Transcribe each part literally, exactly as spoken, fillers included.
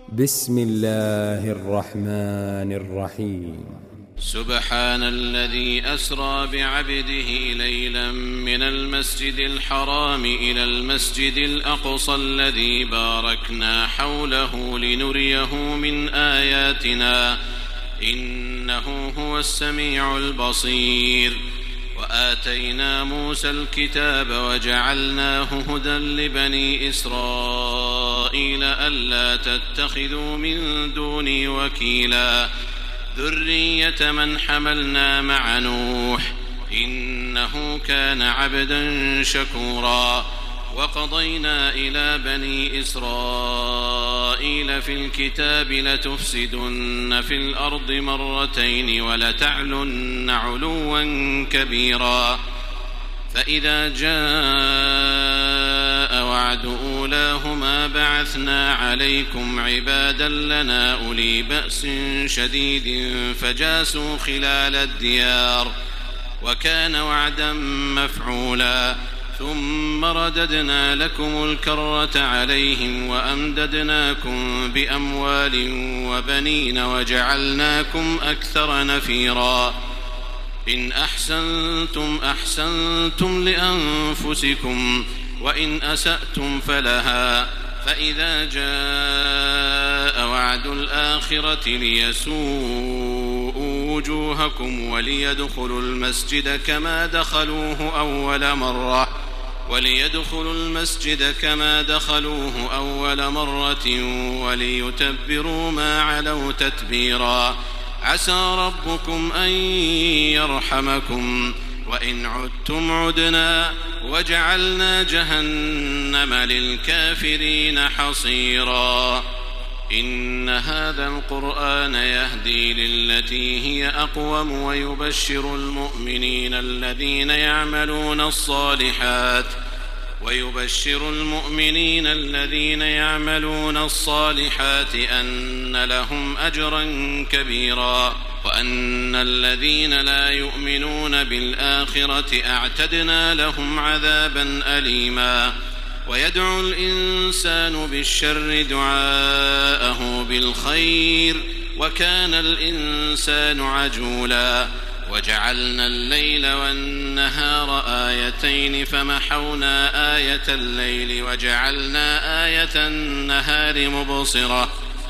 بسم الله الرحمن الرحيم. سبحان الذي أسرى بعبده ليلا من المسجد الحرام إلى المسجد الأقصى الذي باركنا حوله لنريه من آياتنا إنه هو السميع البصير. وآتينا موسى الكتاب وجعلناه هدى لبني إسرائيل ألا تتخذوا من دوني وكيلا ذرية من حملنا مع نوح إنه كان عبدا شكورا. وقضينا إلى بني إسرائيل في الكتاب لتفسدن في الأرض مرتين ولتعلن علوا كبيرا. فإذا جاء وعد أولاهما بعثنا عليكم عبادا لنا أولي بأس شديد فجاسوا خلال الديار وكان وعدا مفعولا. ثم رددنا لكم الكرة عليهم وأمددناكم بأموال وبنين وجعلناكم أكثر نفيرا. إن أحسنتم أحسنتم لأنفسكم وإن أسأتم فلها. فإذا جاء وعد الآخرة ليسوءوا وجوهكم وليدخلوا المسجد كما دخلوه أول مرة وليدخلوا المسجد كما دخلوه أول مرة وليتبروا ما علوا تتبيرا. عسى ربكم أن يرحمكم وإن عدتم عدنا وجعلنا جهنم للكافرين حصيرا. إن هذا القرآن يهدي للتي هي أقوم ويبشر المؤمنين الذين يعملون الصالحات ويبشر المؤمنين الذين يعملون الصالحات أن لهم أجرا كبيرا وأن الذين لا يؤمنون بالآخرة أعتدنا لهم عذابا أليما. ويدعو الإنسان بالشر دعاءه بالخير وكان الإنسان عجولا. وجعلنا الليل والنهار آيتين فمحونا آية الليل وجعلنا آية النهار مبصرة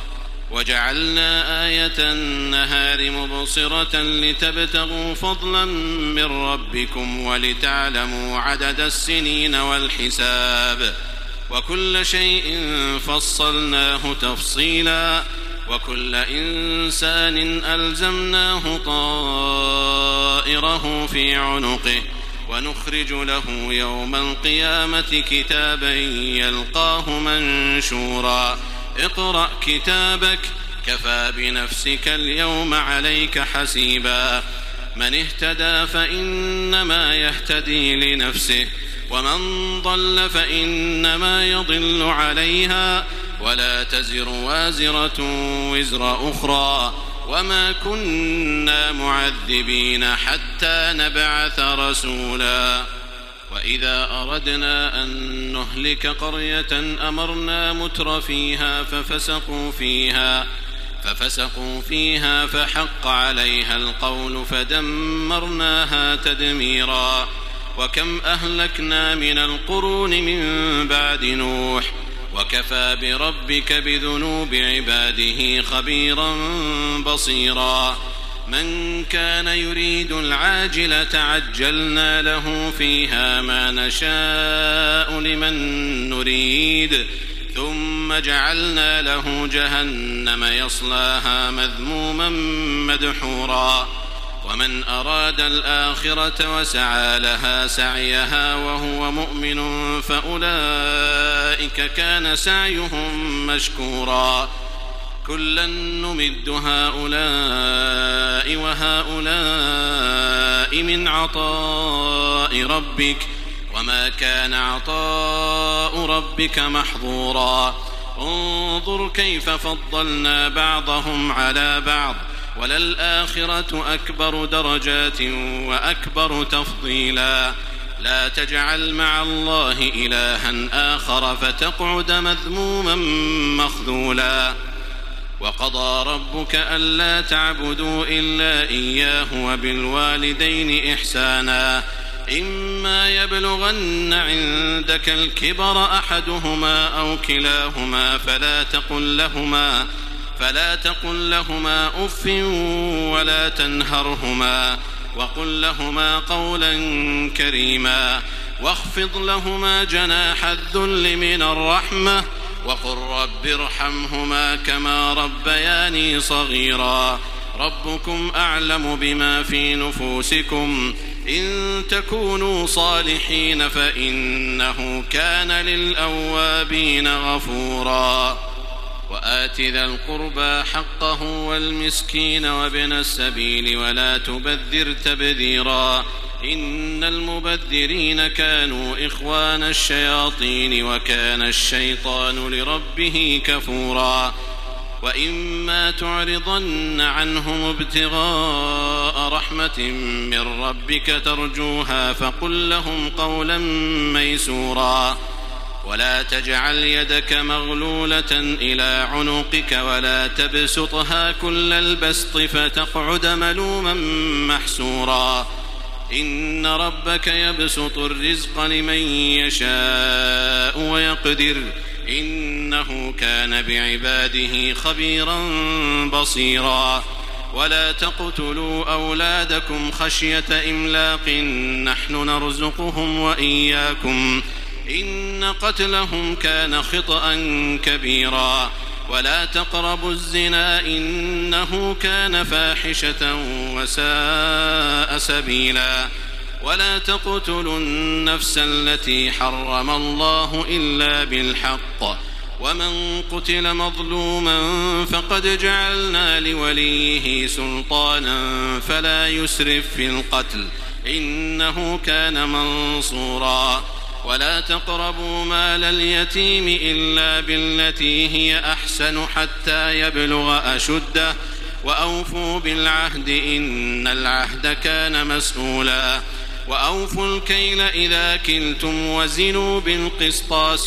وجعلنا آية النهار مبصرة لتبتغوا فضلا من ربكم ولتعلموا عدد السنين والحساب وكل شيء فصلناه تفصيلا. وكل إنسان ألزمناه طائره في عنقه ونخرج له يوم القيامة كتابا يلقاه منشورا. اقرأ كتابك كفى بنفسك اليوم عليك حسيبا. من اهتدى فإنما يهتدي لنفسه ومن ضل فإنما يضل عليها ولا تزر وازرة وزر أخرى وما كنا معذبين حتى نبعث رسولا. وإذا أردنا أن نهلك قرية أمرنا متر فيها ففسقوا فيها ففسقوا فيها فحق عليها القول فدمرناها تدميرا. وكم أهلكنا من القرون من بعد نوح وكفى بربك بذنوب عباده خبيرا بصيرا. من كان يريد العاجلة عجلنا له فيها ما نشاء لمن نريد ثم جعلنا له جهنم يصلاها مذموما مدحورا. ومن أراد الآخرة وسعى لها سعيها وهو مؤمن فأولئك كان سعيهم مشكورا. كلا نمد هؤلاء وهؤلاء من عطاء ربك وما كان عطاء ربك محظورا. انظر كيف فضلنا بعضهم على بعض وللآخرة أكبر درجات وأكبر تفضيلا. لا تجعل مع الله إلها آخر فتقعد مذموما مخذولا. وقضى ربك ألا تعبدوا إلا إياه وبالوالدين إحسانا إما يبلغن عندك الكبر أحدهما أو كلاهما فلا تقل لهما فلا تقل لهما أف ولا تنهرهما وقل لهما قولا كريما واخفض لهما جناح الذل من الرحمة وقل رب ارحمهما كما ربياني صغيرا ربكم أعلم بما في نفوسكم إن تكونوا صالحين فإنه كان للأوابين غفورا وآت ذا القربى حقه والمسكين وابن السبيل ولا تبذر تبذيرا إن المبذرين كانوا إخوان الشياطين وكان الشيطان لربه كفورا وإما تعرضن عنهم ابتغاء رحمة من ربك ترجوها فقل لهم قولا ميسورا ولا تجعل يدك مغلولة إلى عنقك ولا تبسطها كل البسط فتقعد ملوما محسورا إن ربك يبسط الرزق لمن يشاء ويقدر إنه كان بعباده خبيرا بصيرا ولا تقتلوا أولادكم خشية إملاق نحن نرزقهم وإياكم إن قتلهم كان خطأ كبيرا ولا تقربوا الزنا إنه كان فاحشة وساء سبيلا ولا تقتلوا النفس التي حرم الله إلا بالحق ومن قتل مظلوما فقد جعلنا لوليه سلطانا فلا يسرف في القتل إنه كان منصورا ولا تقربوا مال اليتيم إلا بالتي هي أحسن حتى يبلغ أشده وأوفوا بالعهد إن العهد كان مسؤولا وأوفوا الكيل إذا كلتم وزنوا بالقسطاس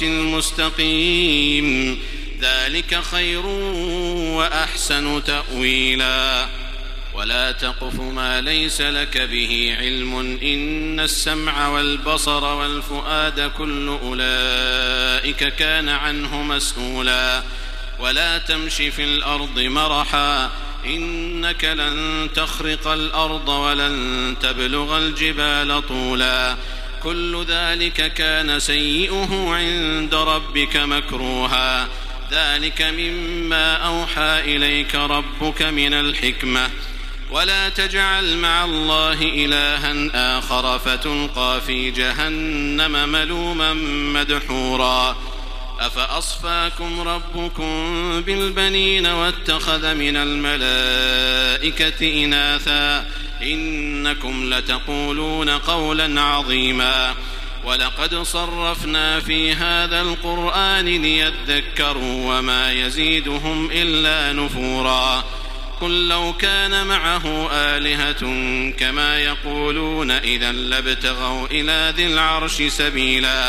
المستقيم ذلك خير وأحسن تأويلا ولا تقف ما ليس لك به علم إن السمع والبصر والفؤاد كل أولئك كان عنه مسؤولا ولا تمش في الأرض مرحا إنك لن تخرق الأرض ولن تبلغ الجبال طولا كل ذلك كان سيئه عند ربك مكروها ذلك مما أوحى إليك ربك من الحكمة ولا تجعل مع الله إلها آخر فتلقى في جهنم ملوما مدحورا أفأصفاكم ربكم بالبنين واتخذ من الملائكة إناثا إنكم لتقولون قولا عظيما ولقد صرفنا في هذا القرآن ليذكروا وما يزيدهم إلا نفورا قل لو كان معه آلهة كما يقولون إذا لابتغوا إلى ذي العرش سبيلا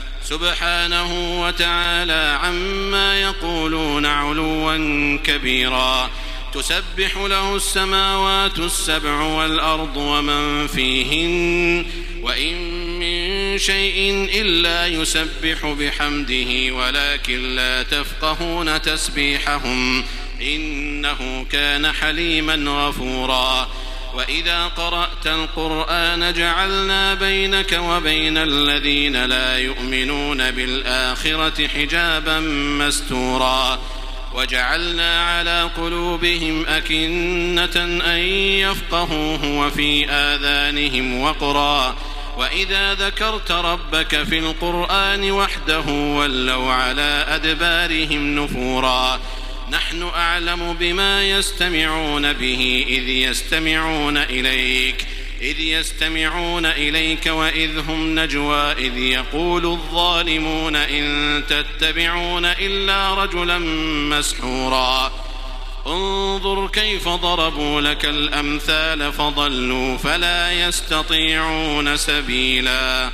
سبحانه وتعالى عما يقولون علوا كبيرا تسبح له السماوات السبع والأرض ومن فيهن وإن من شيء إلا يسبح بحمده ولكن لا تفقهون تسبيحهم إنه كان حليما غفورا وإذا قرأت القرآن جعلنا بينك وبين الذين لا يؤمنون بالآخرة حجابا مستورا وجعلنا على قلوبهم أكنة أن يفقهوه وفي آذانهم وقرا وإذا ذكرت ربك في القرآن وحده ولوا على أدبارهم نفورا نحن أعلم بما يستمعون به إذ يستمعون إليك إذ يستمعون إليك وإذ هم نجوى إذ يقول الظالمون إن تتبعون إلا رجلا مسحورا انظر كيف ضربوا لك الأمثال فضلوا فلا يستطيعون سبيلا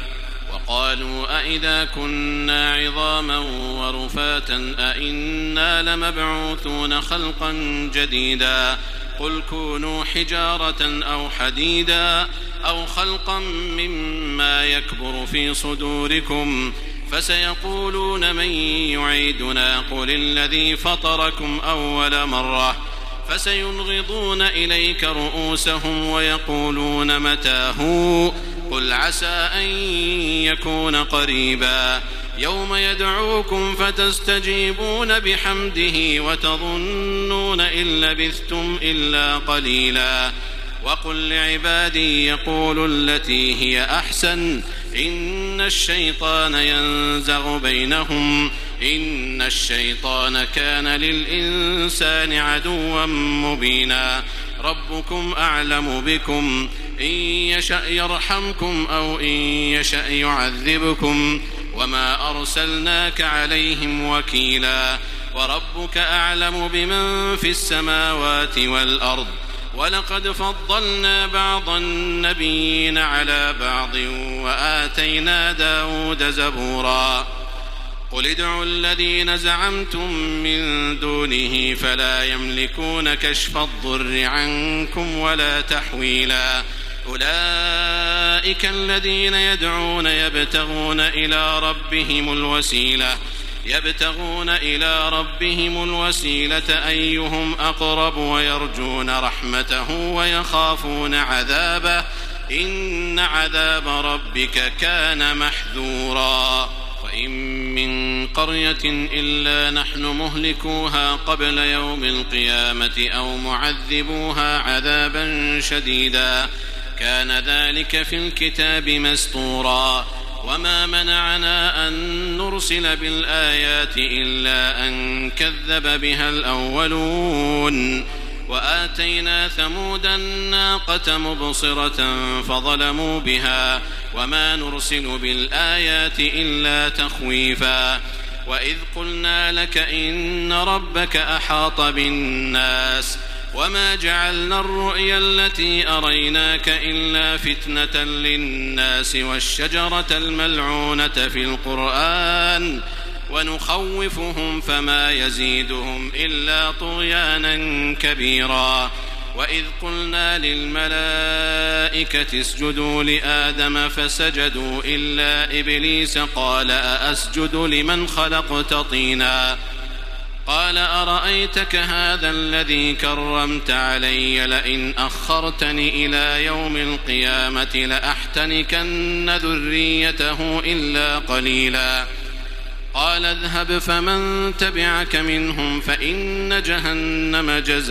وقالوا أئذا كنا عظاما ورفاتا أئنا لمبعوثون خلقا جديدا قل كونوا حجارة أو حديدا أو خلقا مما يكبر في صدوركم فسيقولون من يعيدنا قل الذي فطركم أول مرة فسينغضون إليك رؤوسهم ويقولون متى هو قل عسى أن يكون قريبا يوم يدعوكم فتستجيبون بحمده وتظنون إن لبثتم إلا قليلا وقل لعبادي يقولوا التي هي أحسن إن الشيطان ينزغ بينهم إن الشيطان كان للإنسان عدوا مبينا ربكم أعلم بكم إن يشأ يرحمكم أو إن يشأ يعذبكم وما أرسلناك عليهم وكيلا وربك أعلم بمن في السماوات والأرض ولقد فضلنا بعض النبيين على بعض وآتينا داود زبورا قل ادعوا الذين زعمتم من دونه فلا يملكون كشف الضر عنكم ولا تحويلا أولئك الذين يدعون يبتغون إلى ربهم الوسيلة يبتغون إلى ربهم الوسيلة أيهم أقرب ويرجون رحمته ويخافون عذابه إن عذاب ربك كان محذورا وإن من قرية إلا نحن مهلكوها قبل يوم القيامة أو معذبوها عذابا شديدا كان ذلك في الكتاب مسطورا وما منعنا أن نرسل بالآيات إلا أن كذب بها الأولون وآتينا ثمود الناقة مبصرة فظلموا بها وما نرسل بالآيات إلا تخويفا وإذ قلنا لك إن ربك أحاط بالناس وما جعلنا الرؤيا التي أريناك إلا فتنة للناس والشجرة الملعونة في القرآن ونخوفهم فما يزيدهم إلا طغيانا كبيرا وإذ قلنا للملائكة اسجدوا لآدم فسجدوا إلا إبليس قال أأسجد لمن خلقت طينا قال أرأيتك هذا الذي كرمت علي لئن أخرتني إلى يوم القيامة لأحتنكن ذريته إلا قليلا قال اذهب فمن تبعك منهم فإن جهنم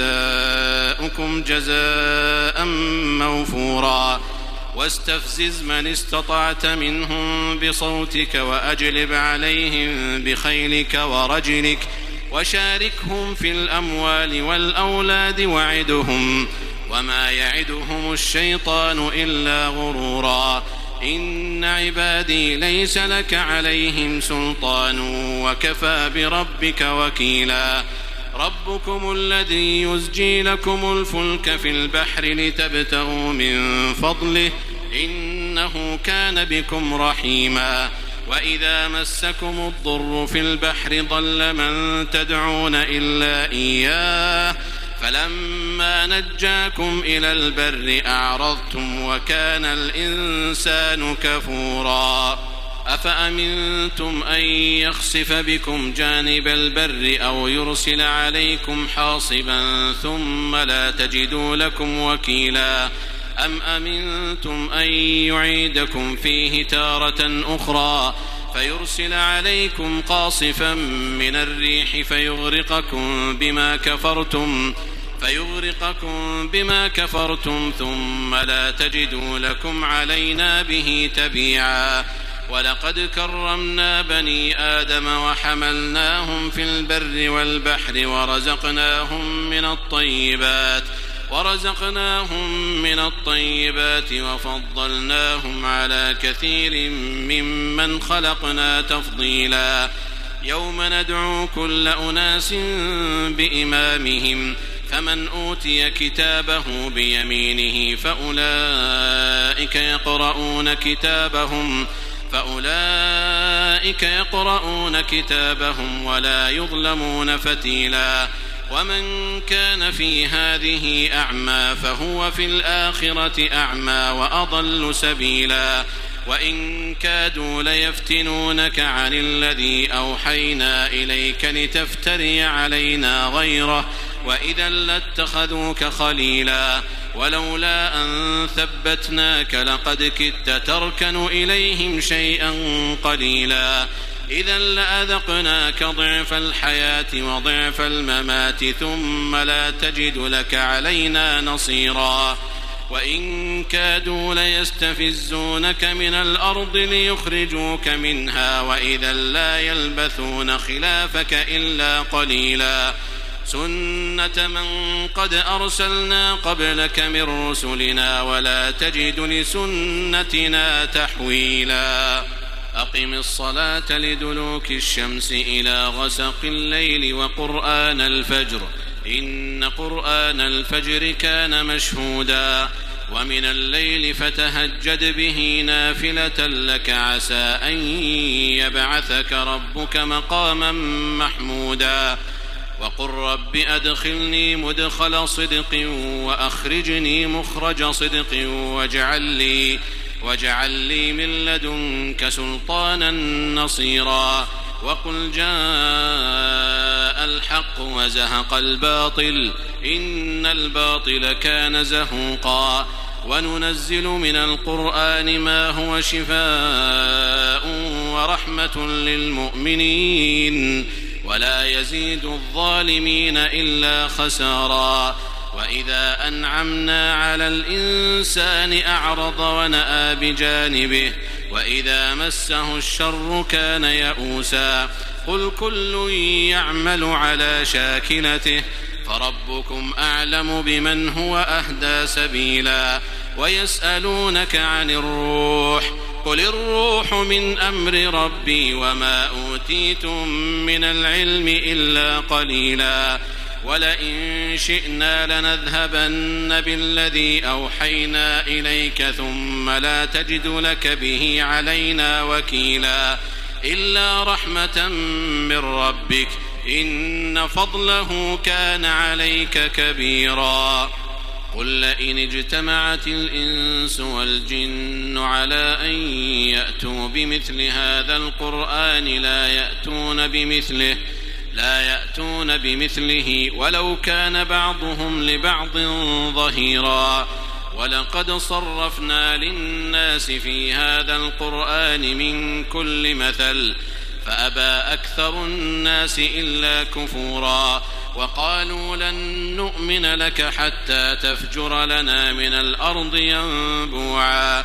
جزاؤكم جزاء موفورا واستفزز من استطعت منهم بصوتك وأجلب عليهم بخيلك ورجلك وشاركهم في الأموال والأولاد وعدهم وما يعدهم الشيطان إلا غرورا إن عبادي ليس لك عليهم سلطان وكفى بربك وكيلا ربكم الذي يزجي لكم الفلك في البحر لتبتغوا من فضله إنه كان بكم رحيما وإذا مسكم الضر في البحر ضل من تدعون إلا إياه فلما نجاكم إلى البر أعرضتم وكان الإنسان كفورا أفأمنتم أن يخسف بكم جانب البر أو يرسل عليكم حاصبا ثم لا تجدوا لكم وكيلا أم أمنتم أن يعيدكم فيه تارة أخرى فيرسل عليكم قاصفا من الريح فيغرقكم بما كفرتم فيغرقكم بما كفرتم ثم لا تجدوا لكم علينا به تبيعا ولقد كرمنا بني آدم وحملناهم في البر والبحر ورزقناهم من الطيبات ورزقناهم من الطيبات وفضلناهم على كثير ممن خلقنا تفضيلا يوم ندعو كل أناس بإمامهم فمن أوتي كتابه بيمينه فأولئك يقرؤون كتابهم فأولئك يقرؤون كتابهم ولا يظلمون فتيلا ومن كان في هذه أعمى فهو في الآخرة أعمى وأضل سبيلا وإن كادوا ليفتنونك عن الذي أوحينا إليك لتفتري علينا غيره وإذا لاتخذوك خليلا ولولا أن ثبتناك لقد كدت تركن إليهم شيئا قليلا إذا لأذقناك ضعف الحياة وضعف الممات ثم لا تجد لك علينا نصيرا وإن كادوا ليستفزونك من الأرض ليخرجوك منها وإذا لا يلبثون خلافك إلا قليلا سنة من قد أرسلنا قبلك من رسلنا ولا تجد لسنتنا تحويلا أقم الصلاة لدلوك الشمس إلى غسق الليل وقرآن الفجر إن قرآن الفجر كان مشهودا ومن الليل فتهجد به نافلة لك عسى أن يبعثك ربك مقاما محمودا وقل رب أدخلني مدخل صدق وأخرجني مخرج صدق واجعل لي, واجعل لي من لدنك سلطانا نصيرا وقل جاء الحق وزهق الباطل إن الباطل كان زهوقا وننزل من القرآن ما هو شفاء ورحمة للمؤمنين ولا يزيد الظالمين إلا خسارا وإذا أنعمنا على الإنسان أعرض ونأى بجانبه وإذا مسه الشر كان يئوسا قل كل يعمل على شاكلته فربكم أعلم بمن هو أهدى سبيلا ويسألونك عن الروح قل الروح من أمر ربي وما أوتيتم من العلم إلا قليلا ولئن شئنا لنذهبن بالذي أوحينا إليك ثم لا تجد لك به علينا وكيلا إلا رحمة من ربك إن فضله كان عليك كبيرا قل لئن اجتمعت الإنس والجن على أن يأتوا بمثل هذا القرآن لا يأتون بمثله لا يأتون بمثله ولو كان بعضهم لبعض ظهيرا ولقد صرفنا للناس في هذا القرآن من كل مثل فأبى أكثر الناس إلا كفورا وقالوا لن نؤمن لك حتى تفجر لنا من الأرض ينبوعا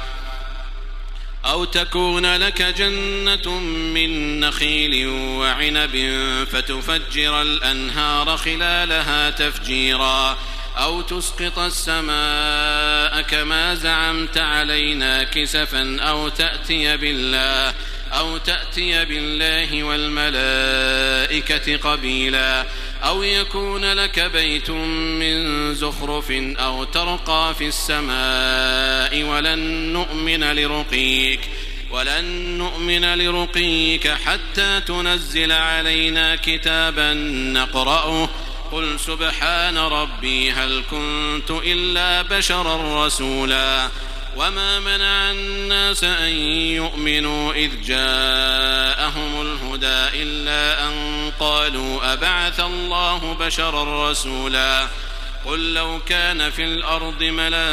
أو تكون لك جنة من نخيل وعنب فتفجر الأنهار خلالها تفجيرا أو تسقط السماء كما زعمت علينا كسفا أو تأتي بالله أو تأتي بالله والملائكة قبيلا أو يكون لك بيت من زخرف أو ترقى في السماء ولن نؤمن لرقيك ولن نؤمن لرقيك حتى تنزل علينا كتابا نقرأه قل سبحان ربي هل كنت إلا بشرا رسولا وما منع الناس أن يؤمنوا إذ جاءهم الهدى إلا أن قالوا أبعث الله بشرا رسولا قل لو كان في الأرض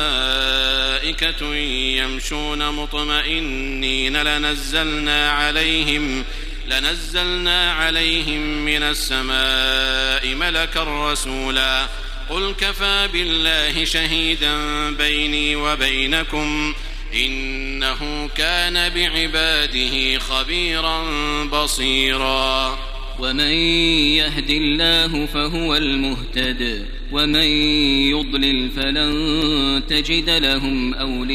ملائكة يمشون مطمئنين لنزلنا عليهم لنزلنا عليهم من السماء ملكا رسولا قل كفى بالله شهيدا بيني وبينكم إنه كان بعباده خبيرا بصيرا ومن يهد الله فهو المهتد ومن يضلل فلن تجد لهم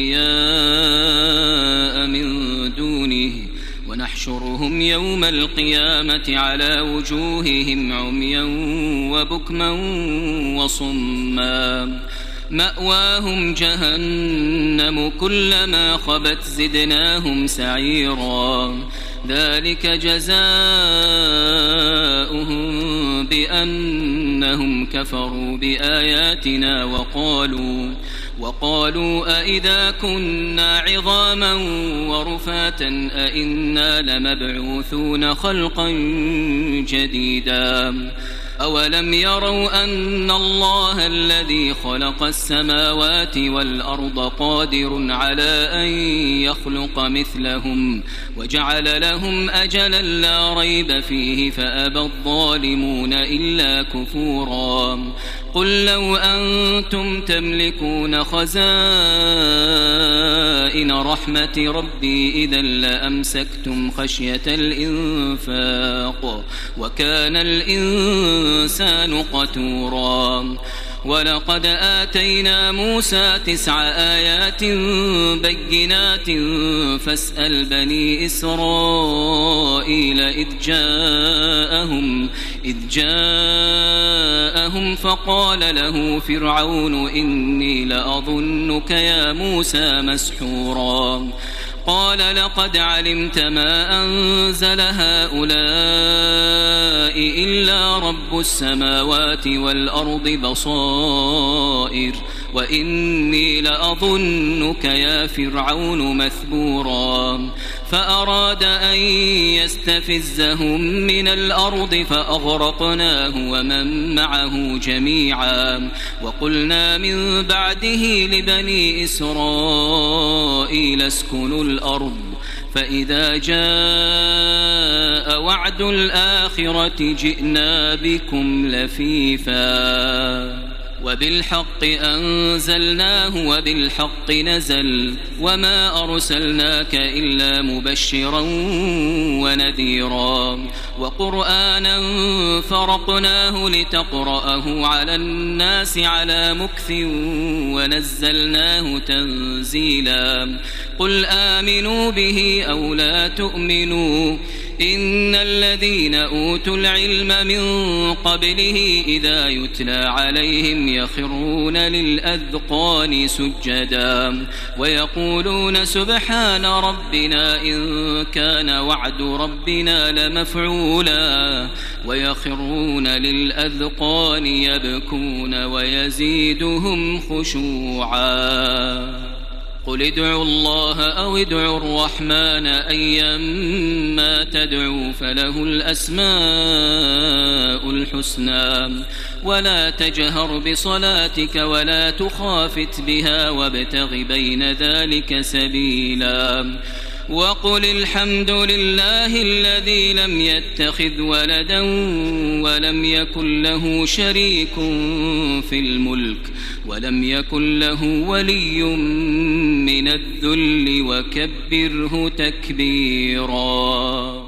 أولياء من دونه ونحشرهم يوم القيامة على وجوههم عميا وبكما وصما مأواهم جهنم كلما خبت زدناهم سعيرا ذلك جزاؤهم بأنهم كفروا بآياتنا وقالوا وقالوا أئذا كنا عظاما ورفاتا أئنا لمبعوثون خلقا جديدا أولم يروا أن الله الذي خلق السماوات والأرض قادر على أن يخلق مثلهم وجعل لهم أجلا لا ريب فيه فأبى الظالمون إلا كفورا قل لو أنتم تملكون خزائن رحمة ربي إذا لأمسكتم خشية الإنفاق وكان الإنسان قتورا ولقد آتينا موسى تسع آيات بينات فاسأل بني إسرائيل إذ جاءهم إذ جاءهم فقال له فرعون إني لأظنك يا موسى مسحورا قال لقد علمت ما أنزل هؤلاء إلا رب السماوات والأرض بصائر وإني لأظنك يا فرعون مثبورا فأراد أن يستفزهم من الأرض فأغرقناه ومن معه جميعا وقلنا من بعده لبني إسرائيل اسكنوا الأرض فإذا جاء وعد الآخرة جئنا بكم لفيفا وبالحق أنزلناه وبالحق نزل وما أرسلناك إلا مبشرا ونذيرا وقرآنا فرقناه لتقرأه على الناس على مكث ونزلناه تنزيلا قل آمنوا به أو لا تؤمنوا إن الذين أوتوا العلم من قبله إذا يتلى عليهم يخرون للأذقان سجدا ويقولون سبحان ربنا إن كان وعد ربنا لمفعولا ويخرون للأذقان يبكون ويزيدهم خشوعا قل ادعوا الله أو ادعوا الرحمن أيما تدعوا فله الأسماء الحسنى ولا تجهر بصلاتك ولا تخافت بها وابتغ بين ذلك سبيلا وقل الحمد لله الذي لم يتخذ ولدا ولم يكن له شريك في الملك ولم يكن له ولي من الذل وكبره تكبيرا.